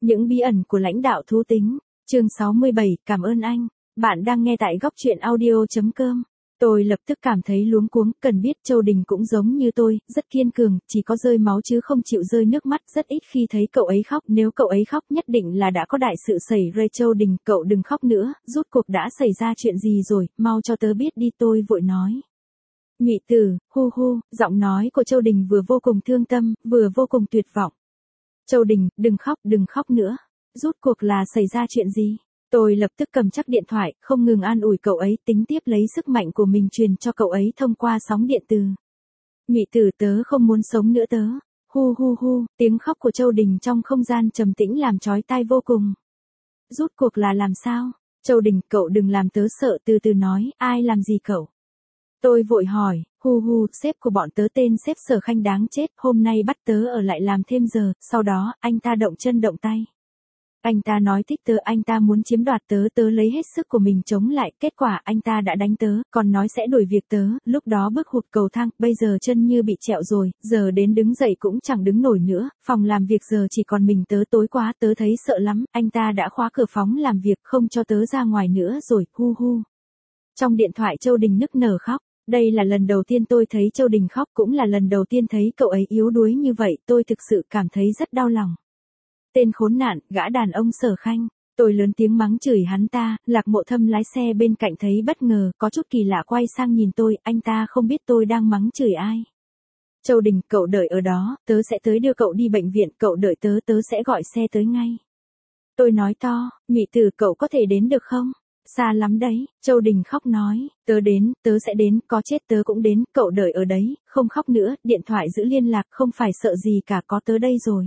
Những bí ẩn của lãnh đạo thú tính. Chương 67, cảm ơn anh. Bạn đang nghe tại góc truyện audio.com. Tôi lập tức cảm thấy luống cuống, cần biết Châu Đình cũng giống như tôi, rất kiên cường, chỉ có rơi máu chứ không chịu rơi nước mắt, rất ít khi thấy cậu ấy khóc, nếu cậu ấy khóc nhất định là đã có đại sự xảy ra. Châu Đình, cậu đừng khóc nữa, rốt cuộc đã xảy ra chuyện gì rồi, mau cho tớ biết đi, tôi vội nói. Nhụy Tử, hu hu, giọng nói của Châu Đình vừa vô cùng thương tâm, vừa vô cùng tuyệt vọng. Châu Đình, đừng khóc nữa. Rốt cuộc là xảy ra chuyện gì? Tôi lập tức cầm chắc điện thoại, không ngừng an ủi cậu ấy, tính tiếp lấy sức mạnh của mình truyền cho cậu ấy thông qua sóng điện từ. Nhụy Tử, tớ không muốn sống nữa tớ. Hu hu hu, tiếng khóc của Châu Đình trong không gian trầm tĩnh làm chói tai vô cùng. Rốt cuộc là làm sao? Châu Đình, cậu đừng làm tớ sợ, từ từ nói, ai làm gì cậu? Tôi vội hỏi, hu hu, sếp của bọn tớ tên sếp Sở Khanh đáng chết, hôm nay bắt tớ ở lại làm thêm giờ, sau đó, anh ta động chân động tay. Anh ta nói thích tớ, anh ta muốn chiếm đoạt tớ, tớ lấy hết sức của mình chống lại, kết quả anh ta đã đánh tớ, còn nói sẽ đuổi việc tớ, lúc đó bước hụt cầu thang, bây giờ chân như bị trẹo rồi, giờ đến đứng dậy cũng chẳng đứng nổi nữa, phòng làm việc giờ chỉ còn mình tớ, tối quá tớ thấy sợ lắm, anh ta đã khóa cửa phòng làm việc không cho tớ ra ngoài nữa rồi, hu hu. Trong điện thoại Châu Đình nức nở khóc. Đây là lần đầu tiên tôi thấy Châu Đình khóc, cũng là lần đầu tiên thấy cậu ấy yếu đuối như vậy, tôi thực sự cảm thấy rất đau lòng. Tên khốn nạn, gã đàn ông Sở Khanh. Tôi lớn tiếng mắng chửi hắn ta, Lạc Mộ Thâm lái xe bên cạnh thấy bất ngờ, có chút kỳ lạ quay sang nhìn tôi, anh ta không biết tôi đang mắng chửi ai. Châu Đình, cậu đợi ở đó, tớ sẽ tới đưa cậu đi bệnh viện, cậu đợi tớ, tớ sẽ gọi xe tới ngay. Tôi nói to, Nhụy Tử, cậu có thể đến được không? Xa lắm đấy, Châu Đình khóc nói, tớ đến, tớ sẽ đến, có chết tớ cũng đến, cậu đợi ở đấy, không khóc nữa, điện thoại giữ liên lạc, không phải sợ gì cả, có tớ đây rồi.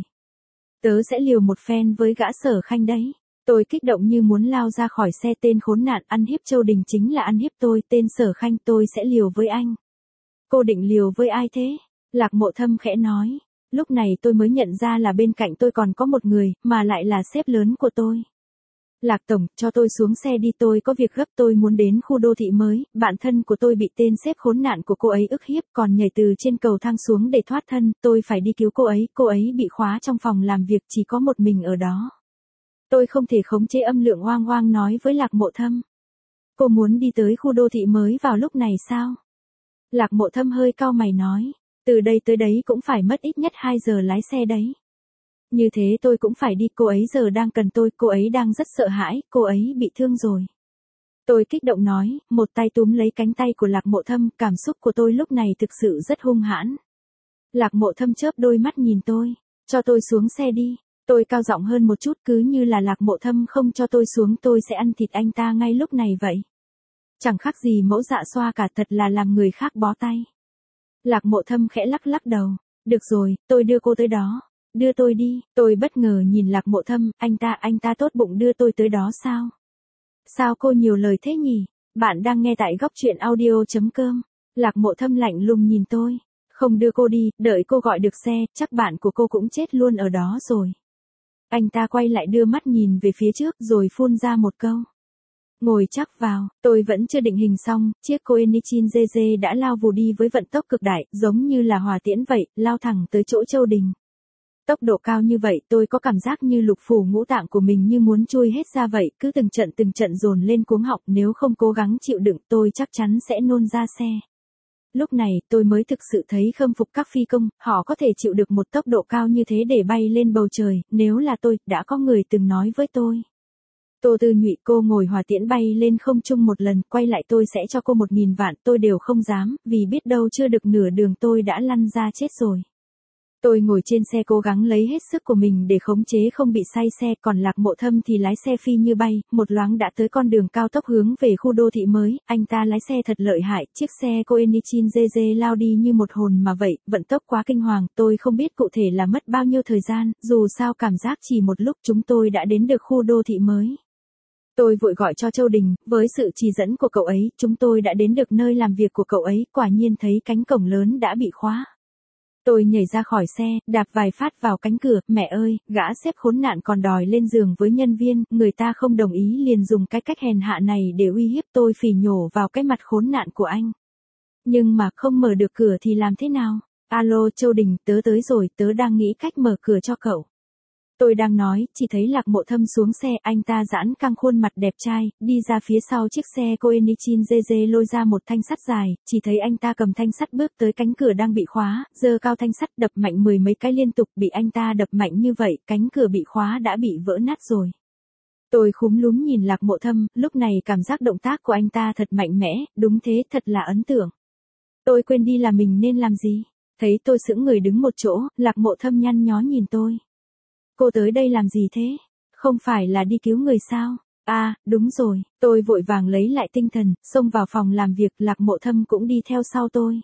Tớ sẽ liều một phen với gã Sở Khanh đấy. Tôi kích động như muốn lao ra khỏi xe, tên khốn nạn ăn hiếp Châu Đình chính là ăn hiếp tôi, tên Sở Khanh, tôi sẽ liều với anh. Cô định liều với ai thế? Lạc Mộ Thâm khẽ nói. Lúc này tôi mới nhận ra là bên cạnh tôi còn có một người, mà lại là sếp lớn của tôi. Lạc Tổng, cho tôi xuống xe đi, tôi có việc gấp, tôi muốn đến khu đô thị mới, bạn thân của tôi bị tên sếp khốn nạn của cô ấy ức hiếp, còn nhảy từ trên cầu thang xuống để thoát thân, tôi phải đi cứu cô ấy bị khóa trong phòng làm việc, chỉ có một mình ở đó. Tôi không thể khống chế âm lượng oang oang nói với Lạc Mộ Thâm. Cô muốn đi tới khu đô thị mới vào lúc này sao? Lạc Mộ Thâm hơi cau mày nói, từ đây tới đấy cũng phải mất ít nhất 2 giờ lái xe đấy. Như thế tôi cũng phải đi, cô ấy giờ đang cần tôi, cô ấy đang rất sợ hãi, cô ấy bị thương rồi. Tôi kích động nói, một tay túm lấy cánh tay của Lạc Mộ Thâm, cảm xúc của tôi lúc này thực sự rất hung hãn. Lạc Mộ Thâm chớp đôi mắt nhìn tôi, cho tôi xuống xe đi. Tôi cao giọng hơn một chút, cứ như là Lạc Mộ Thâm không cho tôi xuống tôi sẽ ăn thịt anh ta ngay lúc này vậy. Chẳng khác gì mẫu dạ xoa cả, thật là làm người khác bó tay. Lạc Mộ Thâm khẽ lắc đầu, được rồi, tôi đưa cô tới đó. Đưa tôi đi, tôi bất ngờ nhìn Lạc Mộ Thâm, anh ta tốt bụng đưa tôi tới đó sao? Sao cô nhiều lời thế nhỉ? Bạn đang nghe tại góc truyện audio.com. Lạc Mộ Thâm lạnh lùng nhìn tôi. Không đưa cô đi, đợi cô gọi được xe, chắc bạn của cô cũng chết luôn ở đó rồi. Anh ta quay lại đưa mắt nhìn về phía trước rồi phun ra một câu. Ngồi chắc vào, tôi vẫn chưa định hình xong, chiếc Koenigsegg GG đã lao vù đi với vận tốc cực đại, giống như là hỏa tiễn vậy, lao thẳng tới chỗ Châu Đình. Tốc độ cao như vậy, tôi có cảm giác như lục phủ ngũ tạng của mình như muốn chui hết ra vậy, cứ từng trận dồn lên cuống họng, nếu không cố gắng chịu đựng, tôi chắc chắn sẽ nôn ra xe. Lúc này, tôi mới thực sự thấy khâm phục các phi công, họ có thể chịu được một tốc độ cao như thế để bay lên bầu trời, nếu là tôi, đã có người từng nói với tôi. Tô Tư Nhụy, cô ngồi hỏa tiễn bay lên không trung một lần, quay lại tôi sẽ cho cô 1000 vạn, tôi đều không dám, vì biết đâu chưa được nửa đường tôi đã lăn ra chết rồi. Tôi ngồi trên xe cố gắng lấy hết sức của mình để khống chế không bị say xe, còn Lạc Mộ Thâm thì lái xe phi như bay, một loáng đã tới con đường cao tốc hướng về khu đô thị mới, anh ta lái xe thật lợi hại, chiếc xe Koenigsegg GG lao đi như một hồn mà vậy, vận tốc quá kinh hoàng, tôi không biết cụ thể là mất bao nhiêu thời gian, dù sao cảm giác chỉ một lúc chúng tôi đã đến được khu đô thị mới. Tôi vội gọi cho Châu Đình, với sự chỉ dẫn của cậu ấy, chúng tôi đã đến được nơi làm việc của cậu ấy, quả nhiên thấy cánh cổng lớn đã bị khóa. Tôi nhảy ra khỏi xe, đạp vài phát vào cánh cửa, mẹ ơi, gã sếp khốn nạn còn đòi lên giường với nhân viên, người ta không đồng ý liền dùng cái cách hèn hạ này để uy hiếp tôi, phỉ nhổ vào cái mặt khốn nạn của anh. Nhưng mà không mở được cửa thì làm thế nào? Alo Châu Đình, tớ tới rồi, tớ đang nghĩ cách mở cửa cho cậu. Tôi đang nói, chỉ thấy Lạc Mộ Thâm xuống xe, anh ta giãn căng khuôn mặt đẹp trai, đi ra phía sau chiếc xe Koenigsegg GG lôi ra một thanh sắt dài, chỉ thấy anh ta cầm thanh sắt bước tới cánh cửa đang bị khóa, giơ cao thanh sắt đập mạnh 10 mấy cái liên tục, bị anh ta đập mạnh như vậy, cánh cửa bị khóa đã bị vỡ nát rồi. Tôi khúm núm nhìn Lạc Mộ Thâm, lúc này cảm giác động tác của anh ta thật mạnh mẽ, đúng thế, thật là ấn tượng. Tôi quên đi là mình nên làm gì. Thấy tôi sững người đứng một chỗ, Lạc Mộ Thâm nhăn nhó nhìn tôi. Cô tới đây làm gì thế? Không phải là đi cứu người sao? À, đúng rồi, tôi vội vàng lấy lại tinh thần, xông vào phòng làm việc, Lạc Mộ Thâm cũng đi theo sau tôi.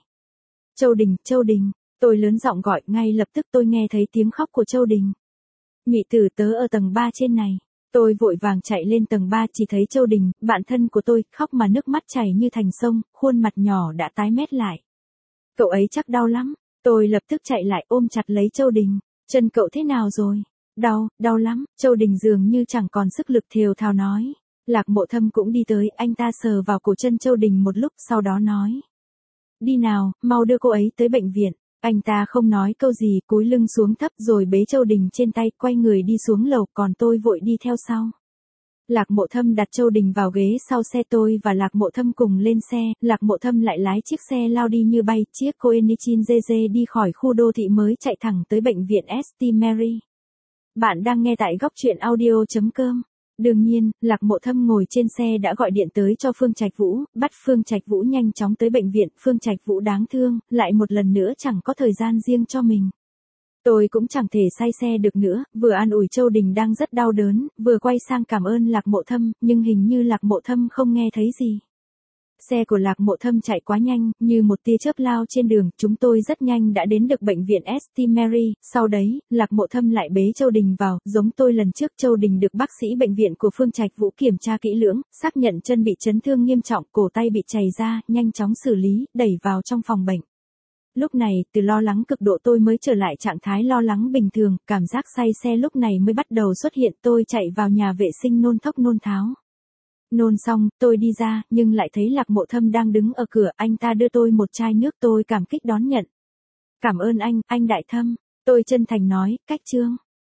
Châu Đình, tôi lớn giọng gọi, ngay lập tức tôi nghe thấy tiếng khóc của Châu Đình. Mị tử tớ ở tầng 3 trên này. Tôi vội vàng chạy lên tầng 3, chỉ thấy Châu Đình, bạn thân của tôi, khóc mà nước mắt chảy như thành sông, khuôn mặt nhỏ đã tái mét lại. Cậu ấy chắc đau lắm. Tôi lập tức chạy lại ôm chặt lấy Châu Đình. Chân cậu thế nào rồi? Đau lắm. Châu Đình dường như chẳng còn sức lực thều thào nói. Lạc Mộ Thâm cũng đi tới, anh ta sờ vào cổ chân Châu Đình một lúc, sau đó nói. Đi nào, mau đưa cô ấy tới bệnh viện. Anh ta không nói câu gì, cúi lưng xuống thấp rồi bế Châu Đình trên tay, quay người đi xuống lầu, còn tôi vội đi theo sau. Lạc Mộ Thâm đặt Châu Đình vào ghế sau xe, tôi và Lạc Mộ Thâm cùng lên xe, Lạc Mộ Thâm lại lái chiếc xe lao đi như bay, chiếc Koenigsegg GG đi khỏi khu đô thị mới chạy thẳng tới bệnh viện St. Mary. Bạn đang nghe tại góc truyện audio.com. Đương nhiên, Lạc Mộ Thâm ngồi trên xe đã gọi điện tới cho Phương Trạch Vũ, bắt Phương Trạch Vũ nhanh chóng tới bệnh viện. Phương Trạch Vũ đáng thương, lại một lần nữa chẳng có thời gian riêng cho mình. Tôi cũng chẳng thể say xe được nữa, vừa an ủi Châu Đình đang rất đau đớn, vừa quay sang cảm ơn Lạc Mộ Thâm, nhưng hình như Lạc Mộ Thâm không nghe thấy gì. Xe của Lạc Mộ Thâm chạy quá nhanh, như một tia chớp lao trên đường, chúng tôi rất nhanh đã đến được bệnh viện St. Mary, sau đấy, Lạc Mộ Thâm lại bế Châu Đình vào, giống tôi lần trước. Châu Đình được bác sĩ bệnh viện của Phương Trạch Vũ kiểm tra kỹ lưỡng, xác nhận chân bị chấn thương nghiêm trọng, cổ tay bị chày ra, nhanh chóng xử lý, đẩy vào trong phòng bệnh. Lúc này, từ lo lắng cực độ tôi mới trở lại trạng thái lo lắng bình thường, cảm giác say xe lúc này mới bắt đầu xuất hiện. Tôi chạy vào nhà vệ sinh nôn thốc nôn tháo. Nôn xong, tôi đi ra, nhưng lại thấy Lạc Mộ Thâm đang đứng ở cửa, anh ta đưa tôi một chai nước, tôi cảm kích đón nhận. Cảm ơn anh Đại Thâm. Tôi chân thành nói, cách Trương.